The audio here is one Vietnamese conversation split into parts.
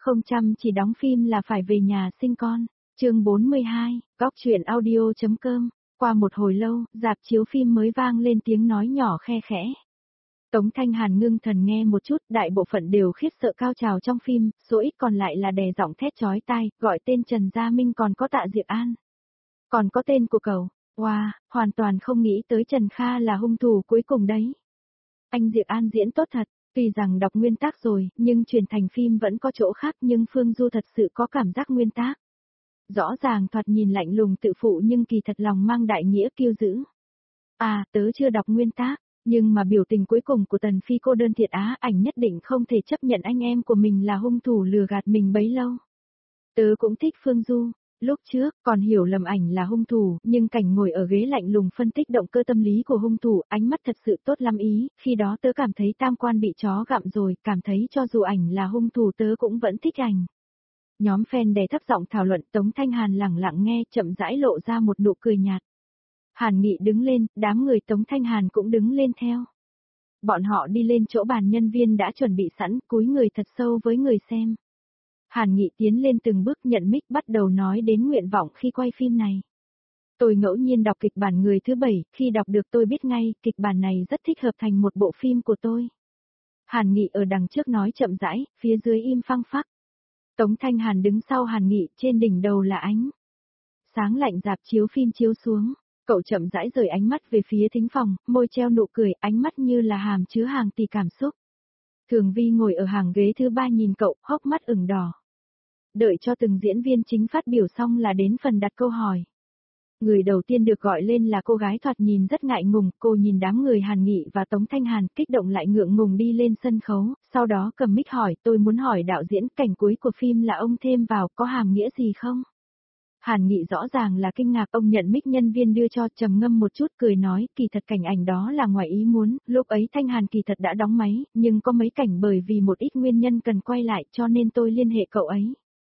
Không chăm chỉ đóng phim là phải về nhà sinh con. Chương 42, Góc truyện audio.com. Qua một hồi lâu, rạp chiếu phim mới vang lên tiếng nói nhỏ khe khẽ. Tống Thanh Hàn ngưng thần nghe một chút, đại bộ phận đều khiếp sợ cao trào trong phim, số ít còn lại là đè giọng thét chói tai, gọi tên Trần Gia Minh còn có Tạ Diệp An. Còn có tên của cậu. Wow, hoàn toàn không nghĩ tới Trần Kha là hung thủ cuối cùng đấy. Anh Diệp An diễn tốt thật, tuy rằng đọc nguyên tác rồi, nhưng truyền thành phim vẫn có chỗ khác, nhưng Phương Du thật sự có cảm giác nguyên tác. Rõ ràng thoạt nhìn lạnh lùng tự phụ nhưng kỳ thật lòng mang đại nghĩa kiêu dữ. À, tớ chưa đọc nguyên tác, nhưng mà biểu tình cuối cùng của Tần Phi cô đơn thiệt á, ảnh nhất định không thể chấp nhận anh em của mình là hung thủ lừa gạt mình bấy lâu. Tớ cũng thích Phương Du. Lúc trước, còn hiểu lầm ảnh là hung thủ, nhưng cảnh ngồi ở ghế lạnh lùng phân tích động cơ tâm lý của hung thủ, ánh mắt thật sự tốt lắm ý, khi đó tớ cảm thấy tam quan bị chó gặm rồi, cảm thấy cho dù ảnh là hung thủ tớ cũng vẫn thích ảnh. Nhóm fan đè thấp giọng thảo luận, Tống Thanh Hàn lẳng lặng nghe, chậm rãi lộ ra một nụ cười nhạt. Hàn Nghị đứng lên, đám người Tống Thanh Hàn cũng đứng lên theo. Bọn họ đi lên chỗ bàn nhân viên đã chuẩn bị sẵn, cúi người thật sâu với người xem. Hàn Nghị tiến lên từng bước nhận mic bắt đầu nói đến nguyện vọng khi quay phim này. Tôi ngẫu nhiên đọc kịch bản Người thứ 7, khi đọc được tôi biết ngay, kịch bản này rất thích hợp thành một bộ phim của tôi. Hàn Nghị ở đằng trước nói chậm rãi, phía dưới im phăng phắc. Tống Thanh Hàn đứng sau Hàn Nghị, trên đỉnh đầu là ánh sáng lạnh rạp chiếu phim chiếu xuống. Cậu chậm rãi rời ánh mắt về phía thính phòng, môi treo nụ cười, ánh mắt như là hàm chứa hàng tỷ cảm xúc. Thường Vi ngồi ở hàng ghế thứ 3 nhìn cậu, hốc mắt ửng đỏ. Đợi cho từng diễn viên chính phát biểu xong là đến phần đặt câu hỏi. Người đầu tiên được gọi lên là cô gái thoạt nhìn rất ngại ngùng, cô nhìn đám người Hàn Nghị và Tống Thanh Hàn kích động lại ngượng ngùng đi lên sân khấu, sau đó cầm mic hỏi, tôi muốn hỏi đạo diễn cảnh cuối của phim là ông thêm vào, có hàm nghĩa gì không? Hàn Nghị rõ ràng là kinh ngạc, ông nhận mic nhân viên đưa cho, trầm ngâm một chút cười nói, kỳ thật cảnh ảnh đó là ngoài ý muốn, lúc ấy Thanh Hàn kỳ thật đã đóng máy, nhưng có mấy cảnh bởi vì một ít nguyên nhân cần quay lại cho nên tôi liên hệ cậu ấy.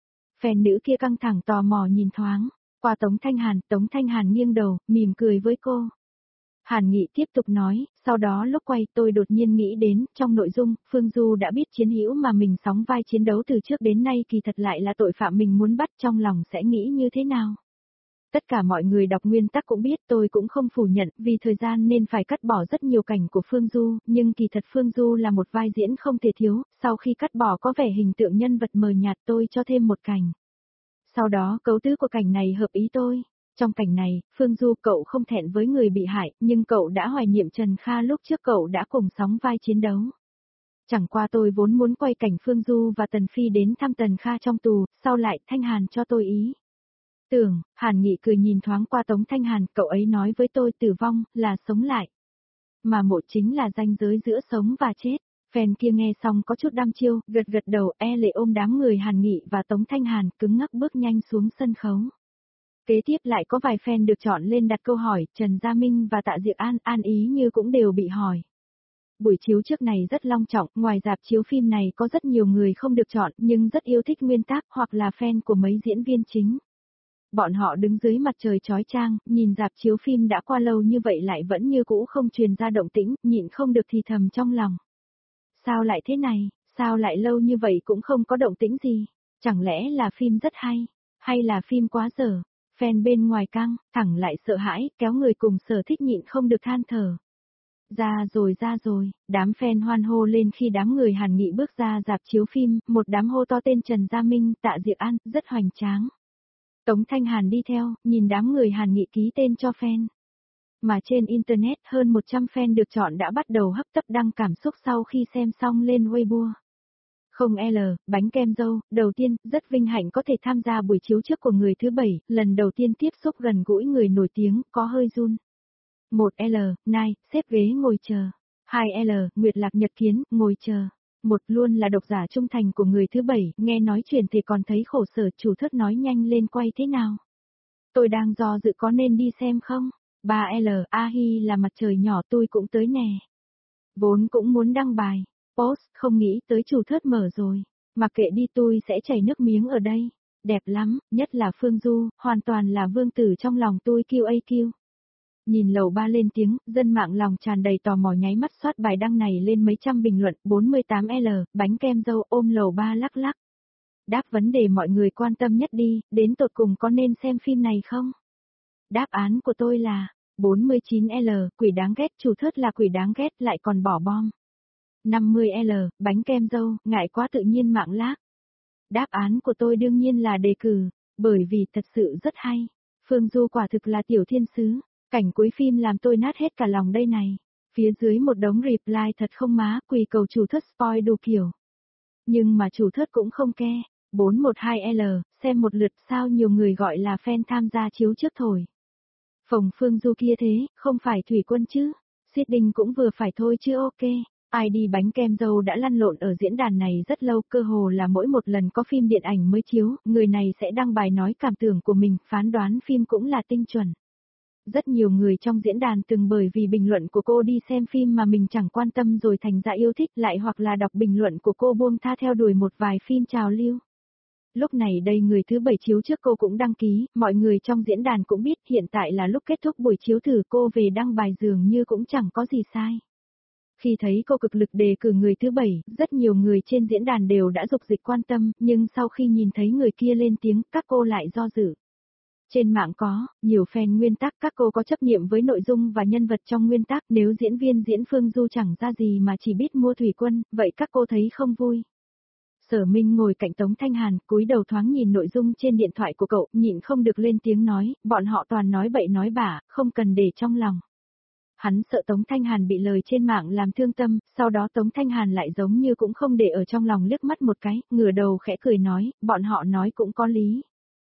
Fan nữ kia căng thẳng tò mò nhìn thoáng, qua Tống Thanh Hàn nghiêng đầu, mỉm cười với cô. Hàn Nghị tiếp tục nói, sau đó lúc quay tôi đột nhiên nghĩ đến, trong nội dung, Phương Du đã biết chiến hữu mà mình sóng vai chiến đấu từ trước đến nay kỳ thật lại là tội phạm mình muốn bắt, trong lòng sẽ nghĩ như thế nào. Tất cả mọi người đọc nguyên tắc cũng biết, tôi cũng không phủ nhận, vì thời gian nên phải cắt bỏ rất nhiều cảnh của Phương Du, nhưng kỳ thật Phương Du là một vai diễn không thể thiếu, sau khi cắt bỏ có vẻ hình tượng nhân vật mờ nhạt tôi cho thêm một cảnh. Sau đó cấu tứ của cảnh này hợp ý tôi. Trong cảnh này, Phương Du cậu không thẹn với người bị hại, nhưng cậu đã hoài niệm Trần Kha lúc trước cậu đã cùng sóng vai chiến đấu. Chẳng qua tôi vốn muốn quay cảnh Phương Du và Tần Phi đến thăm Tần Kha trong tù, sau lại Thanh Hàn cho tôi ý. Tưởng, Hàn Nghị cười nhìn thoáng qua Tống Thanh Hàn, cậu ấy nói với tôi tử vong, là sống lại. Mà mộ chính là ranh giới giữa sống và chết. Fan kia nghe xong có chút đăm chiêu, gật gật đầu, lệ ôm đám người Hàn Nghị và Tống Thanh Hàn cứng ngắc bước nhanh xuống sân khấu. Kế tiếp lại có vài fan được chọn lên đặt câu hỏi, Trần Gia Minh và Tạ Diệp An, An Ý Như cũng đều bị hỏi. Buổi chiếu trước này rất long trọng, ngoài rạp chiếu phim này có rất nhiều người không được chọn nhưng rất yêu thích nguyên tác hoặc là fan của mấy diễn viên chính. Bọn họ đứng dưới mặt trời chói chang, nhìn rạp chiếu phim đã qua lâu như vậy lại vẫn như cũ không truyền ra động tĩnh, nhịn không được thì thầm trong lòng. Sao lại thế này, sao lại lâu như vậy cũng không có động tĩnh gì, chẳng lẽ là phim rất hay là phim quá dở. Fan bên ngoài căng, thẳng lại sợ hãi, kéo người cùng sở thích nhịn không được than thở. Ra rồi, đám fan hoan hô lên khi đám người Hàn Nghị bước ra rạp chiếu phim, một đám hô to tên Trần Gia Minh, Tạ Diệp An, rất hoành tráng. Tống Thanh Hàn đi theo, nhìn đám người Hàn Nghị ký tên cho fan. Mà trên Internet hơn 100 fan được chọn đã bắt đầu hấp tấp đăng cảm xúc sau khi xem xong lên Weibo. Không L, bánh kem dâu, đầu tiên, rất vinh hạnh có thể tham gia buổi chiếu trước của Người thứ 7, lần đầu tiên tiếp xúc gần gũi người nổi tiếng, có hơi run. 1L, Nai, xếp ghế ngồi chờ. 2L, Nguyệt Lạc Nhật Kiến, ngồi chờ. Một luôn là độc giả trung thành của Người thứ 7, nghe nói chuyện thì còn thấy khổ sở, chủ thớt nói nhanh lên quay thế nào. Tôi đang do dự có nên đi xem không? 3L, Ahi là mặt trời nhỏ tôi cũng tới nè. Vốn cũng muốn đăng bài. Post không nghĩ tới chủ thớt mở rồi. Mặc kệ đi tôi sẽ chảy nước miếng ở đây. Đẹp lắm, nhất là Phương Du, hoàn toàn là vương tử trong lòng tôi QAQ. Nhìn lầu 3 lên tiếng, dân mạng lòng tràn đầy tò mò nháy mắt soát bài đăng này lên mấy trăm bình luận, 48L, bánh kem dâu ôm lầu 3 lắc lắc. Đáp vấn đề mọi người quan tâm nhất đi, đến tột cùng có nên xem phim này không? Đáp án của tôi là 49L, quỷ đáng ghét, chủ thớt là quỷ đáng ghét lại còn bỏ bom. 50L, bánh kem dâu, ngại quá tự nhiên mạng lác. Đáp án của tôi đương nhiên là đề cử, bởi vì thật sự rất hay. Phương Du quả thực là tiểu thiên sứ, cảnh cuối phim làm tôi nát hết cả lòng đây này. Phía dưới một đống reply thật không má, quỳ cầu chủ thớt spoil đủ kiểu. Nhưng mà chủ thớt cũng không ke. 412L, xem một lượt sao nhiều người gọi là fan tham gia chiếu trước thổi. Phòng Phương Du kia thế, không phải thủy quân chứ. Seeding cũng vừa phải thôi chứ ok. ID bánh kem dâu đã lăn lộn ở diễn đàn này rất lâu, cơ hồ là mỗi một lần có phim điện ảnh mới chiếu, người này sẽ đăng bài nói cảm tưởng của mình, phán đoán phim cũng là tinh chuẩn. Rất nhiều người trong diễn đàn từng bởi vì bình luận của cô đi xem phim mà mình chẳng quan tâm rồi thành ra yêu thích, lại hoặc là đọc bình luận của cô buông tha theo đuổi một vài phim trào lưu. Lúc này đây người thứ 7 chiếu trước cô cũng đăng ký, mọi người trong diễn đàn cũng biết hiện tại là lúc kết thúc buổi chiếu thử, cô về đăng bài dường như cũng chẳng có gì sai. Khi thấy cô cực lực đề cử người thứ 7, rất nhiều người trên diễn đàn đều đã dục dịch quan tâm, nhưng sau khi nhìn thấy người kia lên tiếng, các cô lại do dự. Trên mạng có, nhiều fan nguyên tắc các cô có chấp niệm với nội dung và nhân vật trong nguyên tắc, nếu diễn viên diễn Phương Du chẳng ra gì mà chỉ biết mua thủy quân, vậy các cô thấy không vui. Sở Minh ngồi cạnh Tống Thanh Hàn, cúi đầu thoáng nhìn nội dung trên điện thoại của cậu, nhịn không được lên tiếng nói, bọn họ toàn nói bậy nói bạ, không cần để trong lòng. Hắn sợ Tống Thanh Hàn bị lời trên mạng làm thương tâm, sau đó Tống Thanh Hàn lại giống như cũng không để ở trong lòng, liếc mắt một cái, ngửa đầu khẽ cười nói, bọn họ nói cũng có lý.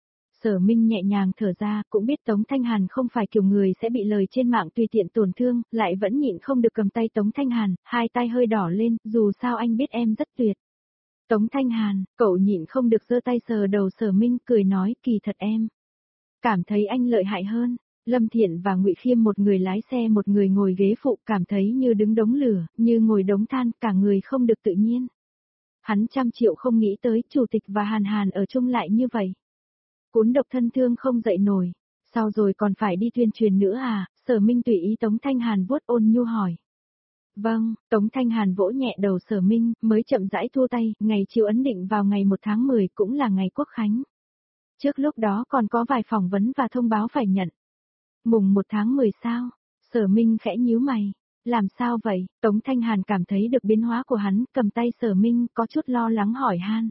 Sở Minh nhẹ nhàng thở ra, cũng biết Tống Thanh Hàn không phải kiểu người sẽ bị lời trên mạng tùy tiện tổn thương, lại vẫn nhịn không được cầm tay Tống Thanh Hàn, hai tay hơi đỏ lên, dù sao anh biết em rất tuyệt. Tống Thanh Hàn, cậu nhịn không được giơ tay sờ đầu Sở Minh, cười nói, kỳ thật em cảm thấy anh lợi hại hơn. Lâm Thiện và Ngụy Khiêm, một người lái xe một người ngồi ghế phụ, cảm thấy như đứng đống lửa, như ngồi đống than, cả người không được tự nhiên. Hắn trăm triệu không nghĩ tới chủ tịch và Hàn Hàn ở chung lại như vậy. Cuốn độc thân thương không dậy nổi, sau rồi còn phải đi tuyên truyền nữa à? Sở Minh tùy ý Tống Thanh Hàn vuốt ôn nhu hỏi. Vâng, Tống Thanh Hàn vỗ nhẹ đầu Sở Minh, mới chậm rãi thua tay, ngày chiếu ấn định vào ngày 1 tháng 10 cũng là ngày Quốc Khánh. Trước lúc đó còn có vài phỏng vấn và thông báo phải nhận. Mùng 1 tháng 10 sao? Sở Minh khẽ nhíu mày. Làm sao vậy? Tống Thanh Hàn cảm thấy được biến hóa của hắn, cầm tay Sở Minh, có chút lo lắng hỏi han.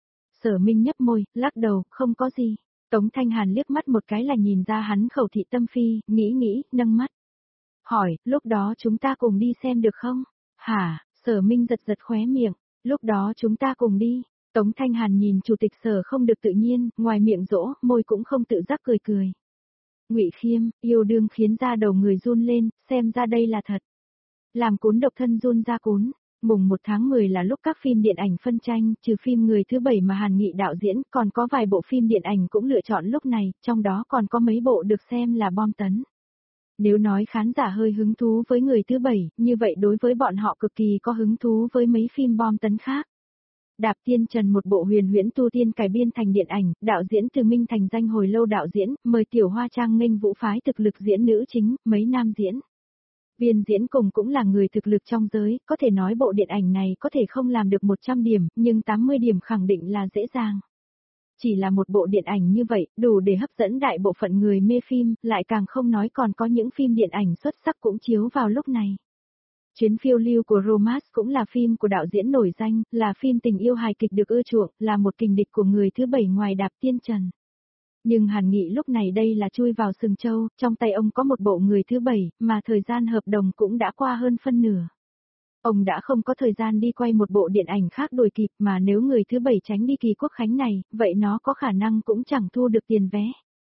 Sở Minh nhấp môi, lắc đầu, không có gì. Tống Thanh Hàn liếc mắt một cái là nhìn ra hắn khẩu thị tâm phi, nghĩ, nâng mắt. Hỏi, lúc đó chúng ta cùng đi xem được không? Hả? Sở Minh giật giật khóe miệng, lúc đó chúng ta cùng đi. Tống Thanh Hàn nhìn chủ tịch Sở không được tự nhiên, ngoài miệng dỗ, môi cũng không tự giác cười cười. Ngụy Khiêm, yêu đương khiến da đầu người run lên, xem ra đây là thật. Làm cuốn độc thân run ra cuốn. Mùng 1 tháng 10 là lúc các phim điện ảnh phân tranh, trừ phim người thứ 7 mà Hàn Nghị đạo diễn, còn có vài bộ phim điện ảnh cũng lựa chọn lúc này, trong đó còn có mấy bộ được xem là bom tấn. Nếu nói khán giả hơi hứng thú với người thứ 7, như vậy đối với bọn họ cực kỳ có hứng thú với mấy phim bom tấn khác. Đạp Tiên Trần, một bộ huyền huyễn tu tiên cải biên thành điện ảnh, đạo diễn Từ Minh thành danh hồi lâu đạo diễn, mời Tiểu Hoa Trang nghênh vũ phái thực lực diễn nữ chính, mấy nam diễn. Viên diễn cùng cũng là người thực lực trong giới, có thể nói bộ điện ảnh này có thể không làm được 100 điểm, nhưng 80 điểm khẳng định là dễ dàng. Chỉ là một bộ điện ảnh như vậy, đủ để hấp dẫn đại bộ phận người mê phim, lại càng không nói còn có những phim điện ảnh xuất sắc cũng chiếu vào lúc này. Chuyến phiêu lưu của Romance cũng là phim của đạo diễn nổi danh, là phim tình yêu hài kịch được ưa chuộng, là một kình địch của người thứ 7 ngoài Đạp Tiên Trần. Nhưng Hàn Nghị lúc này đây là chui vào sừng trâu, trong tay ông có một bộ người thứ 7, mà thời gian hợp đồng cũng đã qua hơn phân nửa. Ông đã không có thời gian đi quay một bộ điện ảnh khác đuổi kịp, mà nếu người thứ 7 tránh đi kỳ Quốc Khánh này, vậy nó có khả năng cũng chẳng thu được tiền vé.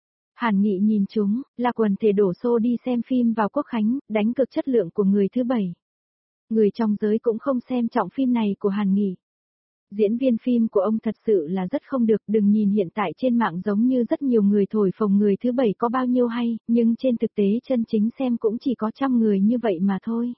Hàn Nghị nhìn chúng, là quần thể đổ xô đi xem phim vào Quốc Khánh, đánh cực chất lượng của người thứ 7. Người trong giới cũng không xem trọng phim này của Hàn Nghị. Diễn viên phim của ông thật sự là rất không được, đừng nhìn hiện tại trên mạng giống như rất nhiều người thổi phồng người thứ 7 có bao nhiêu hay, nhưng trên thực tế chân chính xem cũng chỉ có 100 người như vậy mà thôi.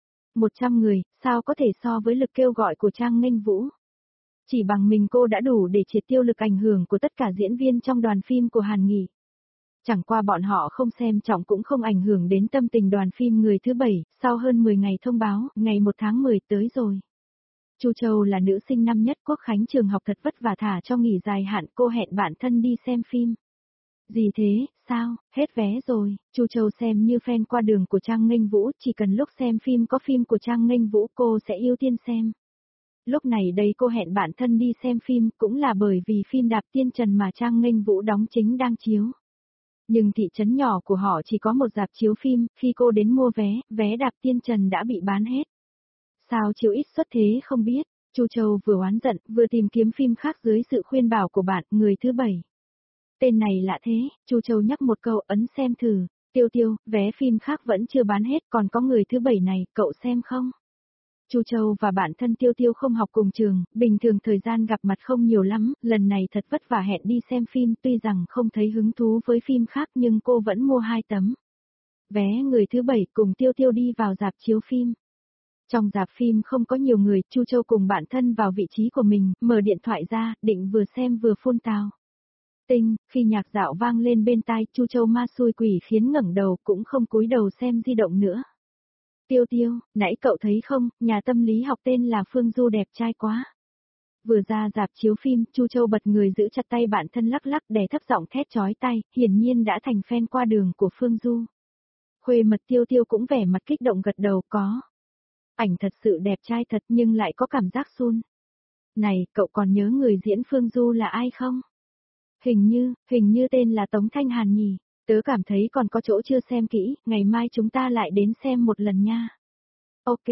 100 người, sao có thể so với lực kêu gọi của Trang Nghênh Vũ? Chỉ bằng mình cô đã đủ để triệt tiêu lực ảnh hưởng của tất cả diễn viên trong đoàn phim của Hàn Nghị. Chẳng qua bọn họ không xem trọng cũng không ảnh hưởng đến tâm tình đoàn phim người thứ 7, sau hơn 10 ngày thông báo, ngày 1 tháng 10 tới rồi. Chu Châu là nữ sinh năm nhất Quốc Khánh trường học thật vất vả thả cho nghỉ dài hạn, cô hẹn bạn thân đi xem phim. Gì thế, sao, hết vé rồi, Chu Châu xem như fan qua đường của Trang Nghênh Vũ, chỉ cần lúc xem phim có phim của Trang Nghênh Vũ cô sẽ ưu tiên xem. Lúc này đây cô hẹn bạn thân đi xem phim cũng là bởi vì phim Đạp Tiên Trần mà Trang Nghênh Vũ đóng chính đang chiếu. Nhưng thị trấn nhỏ của họ chỉ có một rạp chiếu phim, khi cô đến mua vé, vé Đạp Tiên Trần đã bị bán hết. Sao chiếu ít suất thế không biết, Chu Châu vừa oán giận, vừa tìm kiếm phim khác dưới sự khuyên bảo của bạn, người thứ bảy. Tên này lạ thế, Chu Châu nhắc một câu ấn xem thử, Tiêu Tiêu, vé phim khác vẫn chưa bán hết còn có người thứ bảy này, cậu xem không? Chu Châu và bạn thân Tiêu Tiêu không học cùng trường, bình thường thời gian gặp mặt không nhiều lắm, lần này thật vất vả hẹn đi xem phim tuy rằng không thấy hứng thú với phim khác nhưng cô vẫn mua 2 tấm. Vé người thứ bảy cùng Tiêu Tiêu đi vào rạp chiếu phim. Trong rạp phim không có nhiều người, Chu Châu cùng bạn thân vào vị trí của mình, mở điện thoại ra, định vừa xem vừa phun tào. Tinh, khi nhạc dạo vang lên bên tai, Chu Châu ma xui quỷ khiến ngẩng đầu cũng không cúi đầu xem di động nữa. Tiêu Tiêu, nãy cậu thấy không, nhà tâm lý học tên là Phương Du đẹp trai quá. Vừa ra rạp chiếu phim, Chu Châu bật người giữ chặt tay bạn thân lắc lắc đè thấp giọng thét chói tai, hiển nhiên đã thành fan qua đường của Phương Du. Khuê mật Tiêu Tiêu cũng vẻ mặt kích động gật đầu có. Ảnh thật sự đẹp trai thật nhưng lại có cảm giác sun. Này, cậu còn nhớ người diễn Phương Du là ai không? Hình như tên là Tống Thanh Hàn nhỉ. Tớ cảm thấy còn có chỗ chưa xem kỹ, ngày mai chúng ta lại đến xem một lần nha. Ok,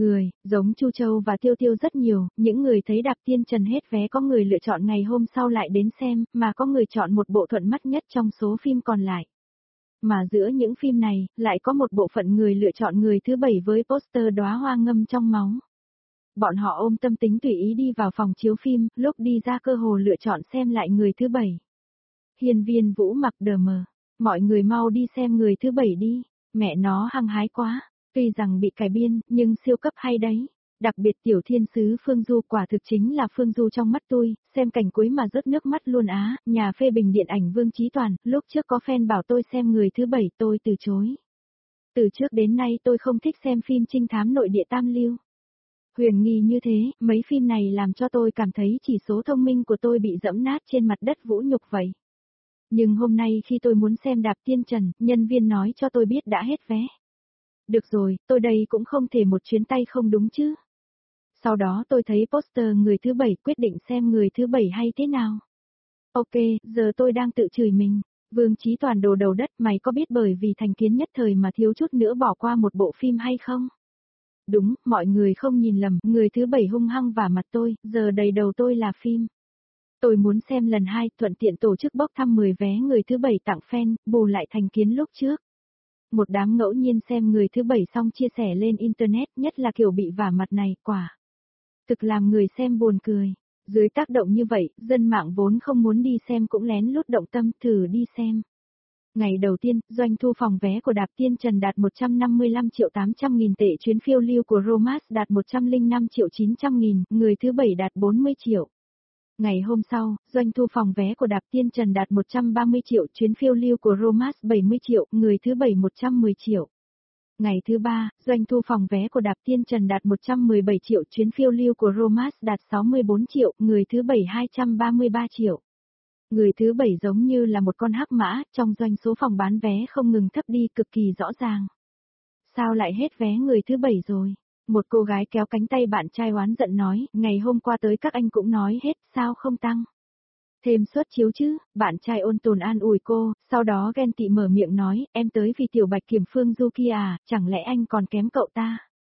giống Chu Châu và Tiêu Tiêu rất nhiều, những người thấy Đạp Tiên Trần hết vé có người lựa chọn ngày hôm sau lại đến xem, mà có người chọn một bộ thuận mắt nhất trong số phim còn lại. Mà giữa những phim này, lại có một bộ phận người lựa chọn người thứ bảy với poster đóa hoa ngâm trong máu. Bọn họ ôm tâm tính tùy ý đi vào phòng chiếu phim, lúc đi ra cơ hồ lựa chọn xem lại người thứ bảy. Hiên Viên Vũ mặc đờ mờ. Mọi người mau đi xem người thứ bảy đi, mẹ nó hăng hái quá, tuy rằng bị cải biên, nhưng siêu cấp hay đấy. Đặc biệt tiểu thiên sứ Phương Du quả thực chính là Phương Du trong mắt tôi, xem cảnh cuối mà rớt nước mắt luôn á, nhà phê bình điện ảnh Vương Chí Toàn, lúc trước có fan bảo tôi xem người thứ bảy tôi từ chối. Từ trước đến nay tôi không thích xem phim trinh thám nội địa tam lưu. Huyền nghi như thế, mấy phim này làm cho tôi cảm thấy chỉ số thông minh của tôi bị dẫm nát trên mặt đất vũ nhục vậy. Nhưng hôm nay khi tôi muốn xem Đạp Tiên Trần, nhân viên nói cho tôi biết đã hết vé. Được rồi, tôi đây cũng không thể một chuyến tay không đúng chứ. Sau đó tôi thấy poster người thứ bảy quyết định xem người thứ bảy hay thế nào. Ok, giờ tôi đang tự chửi mình. Vương Chí Toàn đồ đầu đất, mày có biết bởi vì thành kiến nhất thời mà thiếu chút nữa bỏ qua một bộ phim hay không? Đúng, mọi người không nhìn lầm, người thứ bảy hung hăng vả mặt tôi, giờ đầy đầu tôi là phim. Tôi muốn xem lần 2, thuận tiện tổ chức bốc thăm 10 vé người thứ bảy tặng fan, bù lại thành kiến lúc trước. Một đám ngẫu nhiên xem người thứ bảy xong chia sẻ lên internet, nhất là kiểu bị vả mặt này, quả. Thực làm người xem buồn cười. Dưới tác động như vậy, dân mạng vốn không muốn đi xem cũng lén lút động tâm thử đi xem. Ngày đầu tiên, doanh thu phòng vé của Đạp Tiên Trần đạt 155.800.000 tệ, chuyến phiêu lưu của Romas đạt 105.900.000, người thứ bảy đạt 40 triệu. Ngày hôm sau, doanh thu phòng vé của Đạp Tiên Trần đạt 130 triệu, chuyến phiêu lưu của Romas 70 triệu, người thứ bảy 110 triệu. Ngày thứ ba, doanh thu phòng vé của Đạp Tiên Trần đạt 117 triệu, chuyến phiêu lưu của Romas đạt 64 triệu, người thứ bảy 233 triệu. Người thứ bảy giống như là một con hắc mã, trong doanh số phòng bán vé không ngừng thấp đi cực kỳ rõ ràng. Sao lại hết vé người thứ bảy rồi? Một cô gái kéo cánh tay bạn trai oán giận nói, ngày hôm qua tới các anh cũng nói hết, sao không tăng? Thêm suất chiếu chứ, bạn trai ôn tồn an ủi cô, sau đó ghen tị mở miệng nói, em tới vì tiểu bạch kiểm Phương Du kia à, chẳng lẽ anh còn kém cậu ta?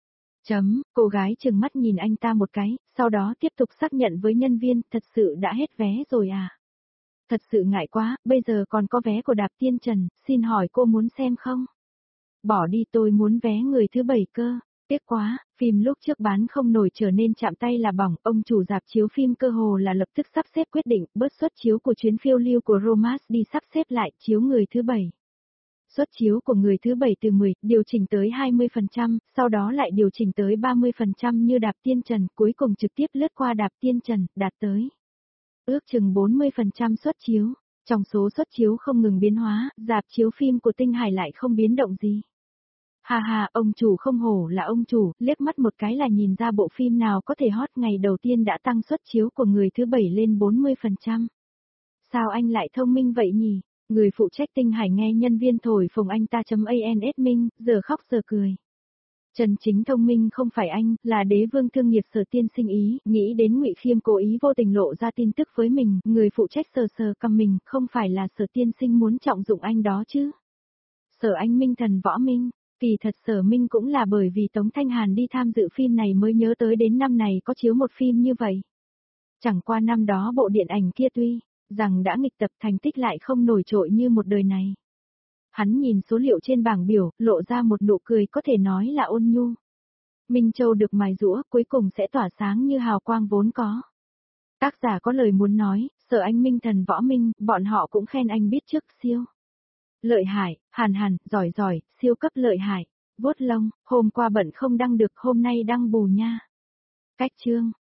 Cô gái trừng mắt nhìn anh ta một cái, sau đó tiếp tục xác nhận với nhân viên, thật sự đã hết vé rồi à? Thật sự ngại quá, bây giờ còn có vé của Đạp Tiên Trần, xin hỏi cô muốn xem không? Bỏ đi, tôi muốn vé người thứ bảy cơ. Tiếc quá, phim lúc trước bán không nổi trở nên chạm tay là bỏng, ông chủ rạp chiếu phim cơ hồ là lập tức sắp xếp quyết định, bớt suất chiếu của chuyến phiêu lưu của Romas đi sắp xếp lại chiếu người thứ bảy. Suất chiếu của người thứ bảy từ 10, điều chỉnh tới 20%, sau đó lại điều chỉnh tới 30% như Đạp Tiên Trần, cuối cùng trực tiếp lướt qua Đạp Tiên Trần, đạt tới ước chừng 40% suất chiếu. Trong số suất chiếu không ngừng biến hóa, rạp chiếu phim của Tinh Hải lại không biến động gì. Ha ha, ông chủ không hổ là ông chủ, liếc mắt một cái là nhìn ra bộ phim nào có thể hot ngày đầu tiên đã tăng suất chiếu của người thứ 7 lên 40%. Sao anh lại thông minh vậy nhỉ? Người phụ trách Tinh Hải nghe nhân viên thổi phồng anh ta.ans minh, giờ khóc giờ cười. Chân chính thông minh không phải anh, là đế vương thương nghiệp Sở tiên sinh ý, nghĩ đến Ngụy Khiêm cố ý vô tình lộ ra tin tức với mình, người phụ trách sờ cầm mình, không phải là Sở tiên sinh muốn trọng dụng anh đó chứ. Sở anh minh thần võ minh, kỳ thật Sở Minh cũng là bởi vì Tống Thanh Hàn đi tham dự phim này mới nhớ tới đến năm này có chiếu một phim như vậy. Chẳng qua năm đó bộ điện ảnh kia tuy rằng đã nghịch tập thành tích lại không nổi trội như một đời này. Hắn nhìn số liệu trên bảng biểu, lộ ra một nụ cười có thể nói là ôn nhu. Minh Châu được mài giũa, cuối cùng sẽ tỏa sáng như hào quang vốn có. Tác giả có lời muốn nói, Sở anh minh thần võ minh, bọn họ cũng khen anh biết trước siêu. Lợi hại, hàn, giỏi, siêu cấp lợi hại. Vuốt lông, hôm qua bận không đăng được, hôm nay đăng bù nha. Cách chương.